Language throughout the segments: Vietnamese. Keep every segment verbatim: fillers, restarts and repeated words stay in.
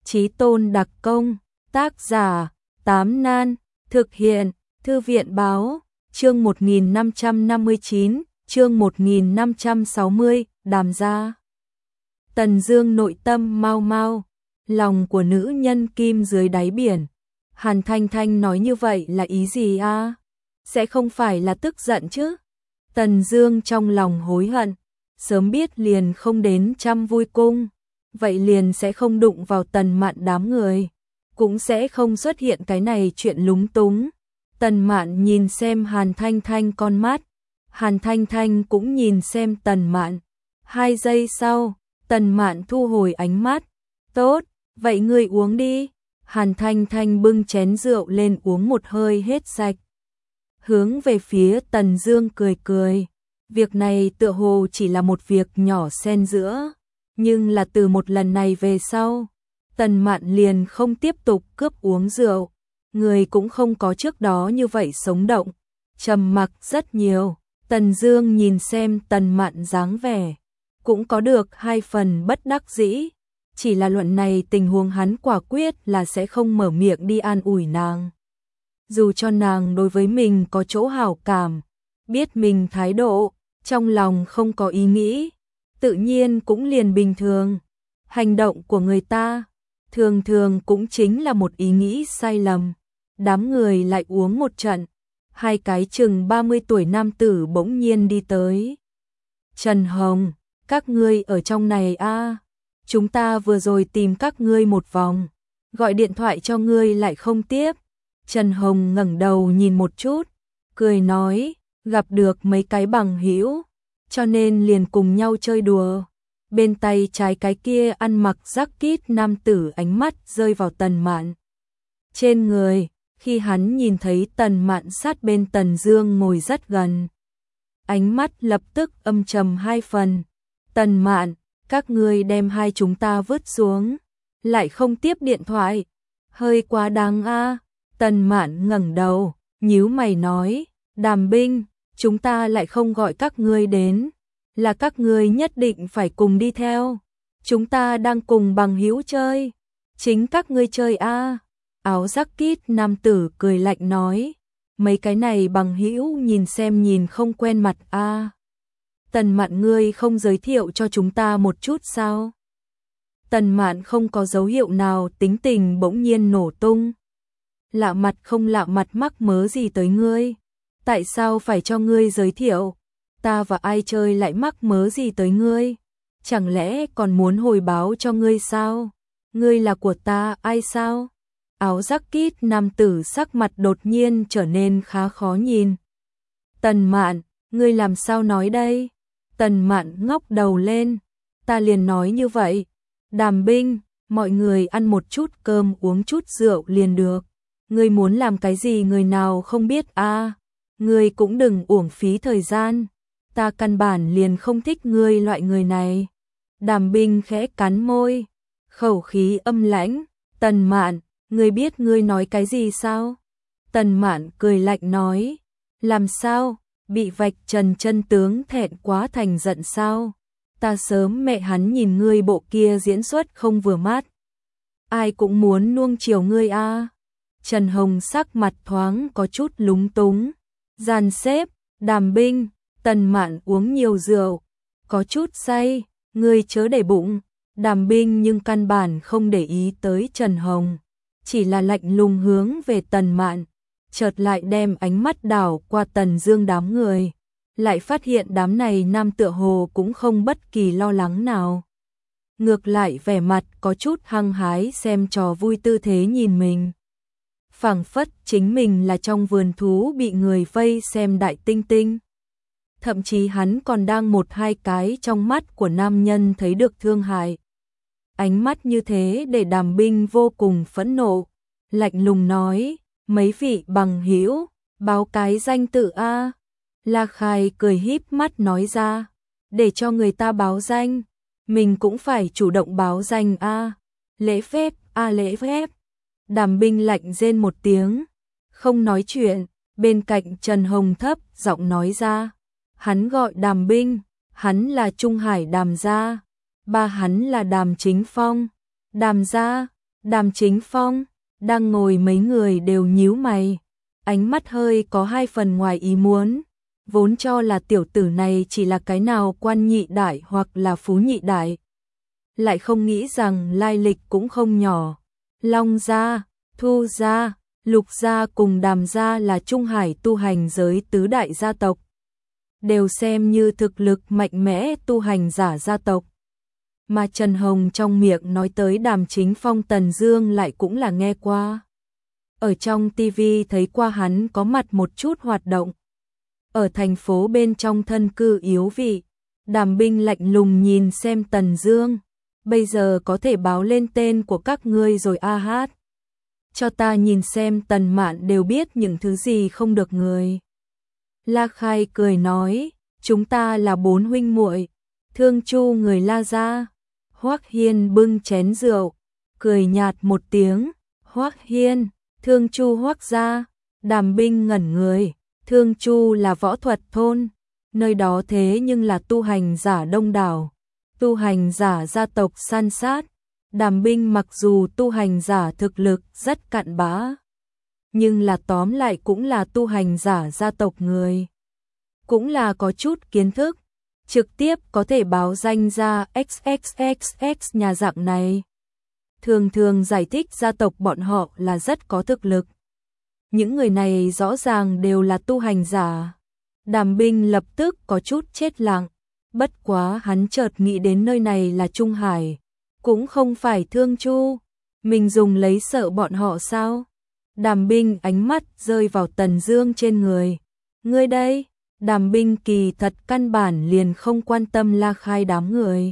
Chí tôn đặc công, tác giả, Tám Nan, thực hiện, Thư viện báo, chương một nghìn năm trăm năm mươi chín, chương một nghìn năm trăm sáu mươi, đàm gia. Tần Dương nội tâm mau mau, lòng của nữ nhân kim dưới đáy biển. Hàn Thanh Thanh nói như vậy là ý gì a? Sẽ không phải là tức giận chứ? Tần Dương trong lòng hối hận, sớm biết liền không đến Trăm Vui Cung, vậy liền sẽ không đụng vào Tần Mạn đám người, cũng sẽ không xuất hiện cái này chuyện lúng túng. Tần Mạn nhìn xem Hàn Thanh Thanh con mắt, Hàn Thanh Thanh cũng nhìn xem Tần Mạn. Hai giây sau, Tần Mạn thu hồi ánh mắt. Tốt, vậy ngươi uống đi. Hàn Thanh Thanh bưng chén rượu lên uống một hơi hết sạch. Hướng về phía Tần Dương cười cười. Việc này tựa hồ chỉ là một việc nhỏ xen giữa, nhưng là từ một lần này về sau, Tần Mạn liền không tiếp tục cướp uống rượu, người cũng không có trước đó như vậy sống động, trầm mặc rất nhiều. Tần Dương nhìn xem Tần Mạn dáng vẻ, cũng có được hai phần bất đắc dĩ, chỉ là luận này tình huống hắn quả quyết là sẽ không mở miệng đi an ủi nàng. Dù cho nàng đối với mình có chỗ hảo cảm, biết mình thái độ, trong lòng không có ý nghĩ, tự nhiên cũng liền bình thường. Hành động của người ta, thường thường cũng chính là một ý nghĩ sai lầm. Đám người lại uống một trận, hai cái chừng ba mươi tuổi nam tử bỗng nhiên đi tới. Trần Hồng, các ngươi ở trong này a? À? Chúng ta vừa rồi tìm các ngươi một vòng, gọi điện thoại cho ngươi lại không tiếp. Trần Hồng ngẩng đầu nhìn một chút, cười nói, gặp được mấy cái bằng hữu, cho nên liền cùng nhau chơi đùa. Bên tay trái cái kia ăn mặc jacket nam tử ánh mắt rơi vào Tần Mạn trên người, khi hắn nhìn thấy Tần Mạn sát bên Tần Dương ngồi rất gần, ánh mắt lập tức âm trầm hai phần. Tần Mạn, các ngươi đem hai chúng ta vứt xuống, lại không tiếp điện thoại, hơi quá đáng a. Tần Mạn ngẩng đầu, nhíu mày nói, Đàm binh, chúng ta lại không gọi các ngươi đến, là các ngươi nhất định phải cùng đi theo. Chúng ta đang cùng bằng hữu chơi, chính các ngươi chơi a. À. Áo jacket nam tử cười lạnh nói, mấy cái này bằng hữu nhìn xem nhìn không quen mặt a. À. Tần Mạn, ngươi không giới thiệu cho chúng ta một chút sao? Tần Mạn không có dấu hiệu nào, tính tình bỗng nhiên nổ tung. Lạ mặt không lạ mặt mắc mớ gì tới ngươi? Tại sao phải cho ngươi giới thiệu? Ta và ai chơi lại mắc mớ gì tới ngươi? Chẳng lẽ còn muốn hồi báo cho ngươi sao? Ngươi là của ta, ai sao? Áo jacket nam tử sắc mặt đột nhiên trở nên khá khó nhìn. Tần Mạn, ngươi làm sao nói đây? Tần Mạn ngóc đầu lên, ta liền nói như vậy. Đàm binh, mọi người ăn một chút cơm uống chút rượu liền được. Ngươi muốn làm cái gì người nào không biết a? À, ngươi cũng đừng uổng phí thời gian. Ta căn bản liền không thích ngươi loại người này. Đàm binh khẽ cắn môi, khẩu khí âm lãnh. Tần Mạn, ngươi biết ngươi nói cái gì sao? Tần Mạn cười lạnh nói, làm sao? Bị vạch trần chân tướng thẹn quá thành giận sao? Ta sớm mẹ hắn nhìn ngươi bộ kia diễn xuất không vừa mắt. Ai cũng muốn nuông chiều ngươi a. À. Trần Hồng sắc mặt thoáng có chút lúng túng. Dàn xếp, Đàm binh, Tần Mạn uống nhiều rượu, có chút say, ngươi chớ để bụng. Đàm binh nhưng căn bản không để ý tới Trần Hồng, chỉ là lạnh lùng hướng về Tần Mạn, chợt lại đem ánh mắt đảo qua Tần Dương đám người, lại phát hiện đám này nam tựa hồ cũng không bất kỳ lo lắng nào. Ngược lại vẻ mặt có chút hăng hái xem trò vui tư thế nhìn mình. Phảng phất chính mình là trong vườn thú bị người vây xem đại tinh tinh. Thậm chí hắn còn đang một hai cái trong mắt của nam nhân thấy được thương hại. Ánh mắt như thế để Đàm binh vô cùng phẫn nộ, lạnh lùng nói, mấy vị bằng hữu, báo cái danh tự a. La Khai cười híp mắt nói ra, để cho người ta báo danh, mình cũng phải chủ động báo danh a. Lễ phép, a lễ phép. Đàm binh lạnh rên một tiếng, không nói chuyện, bên cạnh Trần Hồng thấp giọng nói ra, hắn gọi Đàm binh, hắn là Trung Hải Đàm gia, ba hắn là Đàm Chính Phong. Đàm gia, Đàm Chính Phong, đang ngồi mấy người đều nhíu mày, ánh mắt hơi có hai phần ngoài ý muốn, vốn cho là tiểu tử này chỉ là cái nào quan nhị đại hoặc là phú nhị đại. Lại không nghĩ rằng lai lịch cũng không nhỏ. Long gia, Thu gia, Lục gia cùng Đàm gia là Trung Hải tu hành giới tứ đại gia tộc, đều xem như thực lực mạnh mẽ tu hành giả gia tộc. Mà Trần Hồng trong miệng nói tới Đàm Chính Phong Tần Dương lại cũng là nghe qua. Ở trong ti vi thấy qua hắn có mặt một chút hoạt động. Ở thành phố bên trong thân cư yếu vị, Đàm Binh lạnh lùng nhìn xem Tần Dương, bây giờ có thể báo lên tên của các ngươi rồi a hát. Cho ta nhìn xem Tần Mạn đều biết những thứ gì không được người. La Khai cười nói, chúng ta là bốn huynh muội, Thương Chu người La gia. Hoắc Hiên bưng chén rượu, cười nhạt một tiếng, Hoắc Hiên, Thương Chu Hoắc gia. Đàm Binh ngẩn người, Thương Chu là võ thuật thôn, nơi đó thế nhưng là tu hành giả đông đảo, tu hành giả gia tộc san sát. Đàm Binh mặc dù tu hành giả thực lực rất cạn bã, nhưng là tóm lại cũng là tu hành giả gia tộc người, cũng là có chút kiến thức, trực tiếp có thể báo danh ra ích ích ích ích nhà dạng này. Thường thường giải thích gia tộc bọn họ là rất có thực lực. Những người này rõ ràng đều là tu hành giả. Đàm Binh lập tức có chút chết lặng, bất quá hắn chợt nghĩ đến nơi này là Trung Hải, cũng không phải Thương Chu, mình dùng lấy sợ bọn họ sao? Đàm Binh ánh mắt rơi vào Tần Dương trên người. Ngươi đây? Đàm Binh kỳ thật căn bản liền không quan tâm La Khai đám người.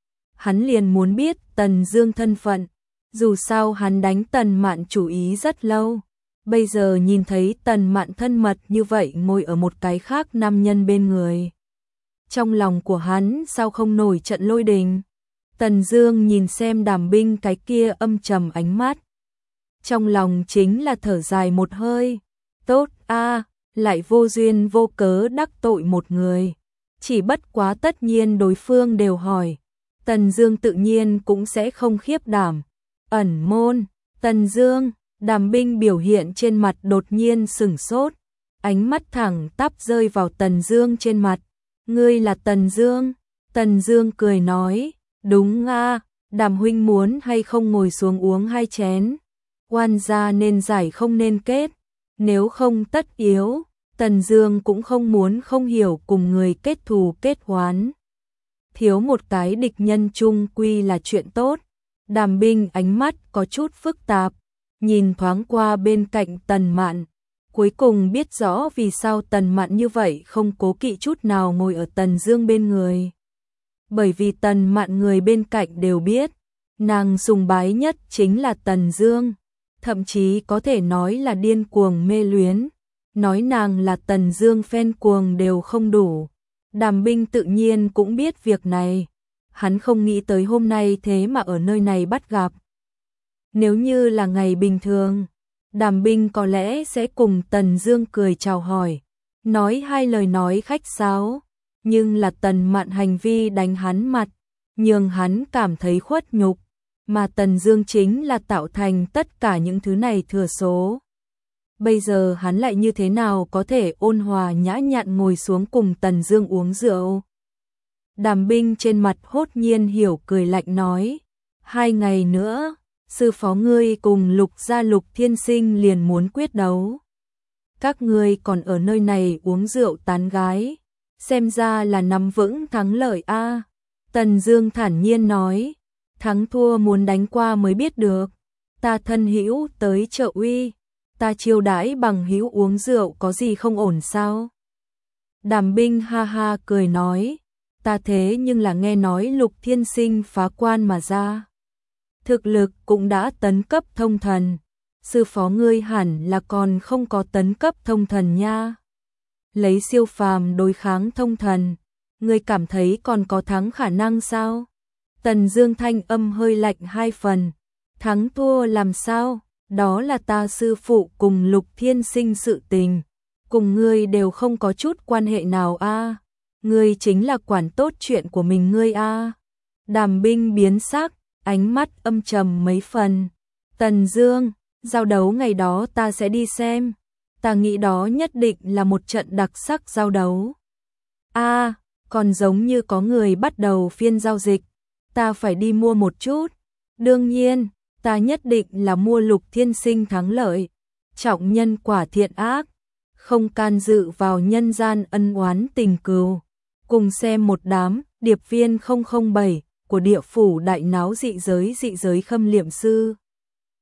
Hắn liền muốn biết Tần Dương thân phận, dù sao hắn đánh Tần Mạn chủ ý rất lâu. Bây giờ nhìn thấy Tần Mạn thân mật như vậy ngồi ở một cái khác nam nhân bên người, trong lòng của hắn sao không nổi trận lôi đình. Tần Dương nhìn xem Đàm Binh cái kia âm trầm ánh mắt, trong lòng chính là thở dài một hơi. Tốt a, lại vô duyên vô cớ đắc tội một người. Chỉ bất quá tất nhiên đối phương đều hỏi, Tần Dương tự nhiên cũng sẽ không khiếp đảm. Ẩn môn, Tần Dương. Đàm Binh biểu hiện trên mặt đột nhiên sửng sốt, ánh mắt thẳng tắp rơi vào Tần Dương trên mặt. Ngươi là Tần Dương? Tần Dương cười nói, đúng a, Đàm huynh muốn hay không ngồi xuống uống hai chén? Oan gia nên giải không nên kết, nếu không tất yếu. Tần Dương cũng không muốn không hiểu cùng người kết thù kết oán. Thiếu một cái địch nhân chung quy là chuyện tốt. Đàm Binh ánh mắt có chút phức tạp, nhìn thoáng qua bên cạnh Tần Mạn, cuối cùng biết rõ vì sao Tần Mạn như vậy không cố kỵ chút nào ngồi ở Tần Dương bên người. Bởi vì Tần Mạn người bên cạnh đều biết, nàng sùng bái nhất chính là Tần Dương, thậm chí có thể nói là điên cuồng mê luyến, nói nàng là Tần Dương fan cuồng đều không đủ. Đàm Binh tự nhiên cũng biết việc này, hắn không nghĩ tới hôm nay thế mà ở nơi này bắt gặp. Nếu như là ngày bình thường, Đàm Binh có lẽ sẽ cùng Tần Dương cười chào hỏi, nói hai lời nói khách sáo, nhưng là Tần Mạn hành vi đánh hắn mặt, nhường hắn cảm thấy khuất nhục, mà Tần Dương chính là tạo thành tất cả những thứ này thừa số. Bây giờ hắn lại như thế nào có thể ôn hòa nhã nhặn ngồi xuống cùng Tần Dương uống rượu? Đàm Binh trên mặt hốt nhiên hiểu cười lạnh nói, hai ngày nữa sư phó ngươi cùng Lục gia Lục Thiên Sinh liền muốn quyết đấu. Các ngươi còn ở nơi này uống rượu tán gái, xem ra là nắm vững thắng lợi a. Tần Dương thản nhiên nói, thắng thua muốn đánh qua mới biết được. Ta thân hữu tới trợ uy, ta chiêu đãi bằng hữu uống rượu có gì không ổn sao? Đàm Binh ha ha cười nói, ta thế nhưng là nghe nói Lục Thiên Sinh phá quan mà ra, thực lực cũng đã tấn cấp thông thần, sư phó ngươi hẳn là còn không có tấn cấp thông thần nha. Lấy siêu phàm đối kháng thông thần, ngươi cảm thấy còn có thắng khả năng sao? Tần Dương thanh âm hơi lạnh hai phần, thắng thua làm sao? Đó là ta sư phụ cùng Lục Thiên Sinh sự tình, cùng ngươi đều không có chút quan hệ nào a. Ngươi chính là quản tốt chuyện của mình ngươi a. Đàm Binh biến sắc, ánh mắt âm trầm mấy phần. Tần Dương, giao đấu ngày đó ta sẽ đi xem. Ta nghĩ đó nhất định là một trận đặc sắc giao đấu. A, à, còn giống như có người bắt đầu phiên giao dịch. Ta phải đi mua một chút. Đương nhiên, ta nhất định là mua Lục Thiên Sinh thắng lợi. Trọng nhân quả thiện ác, không can dự vào nhân gian ân oán tình cừu. Cùng xem một đám điệp viên không không bảy của địa phủ đại náo dị giới dị giới Khâm Liệm Sư.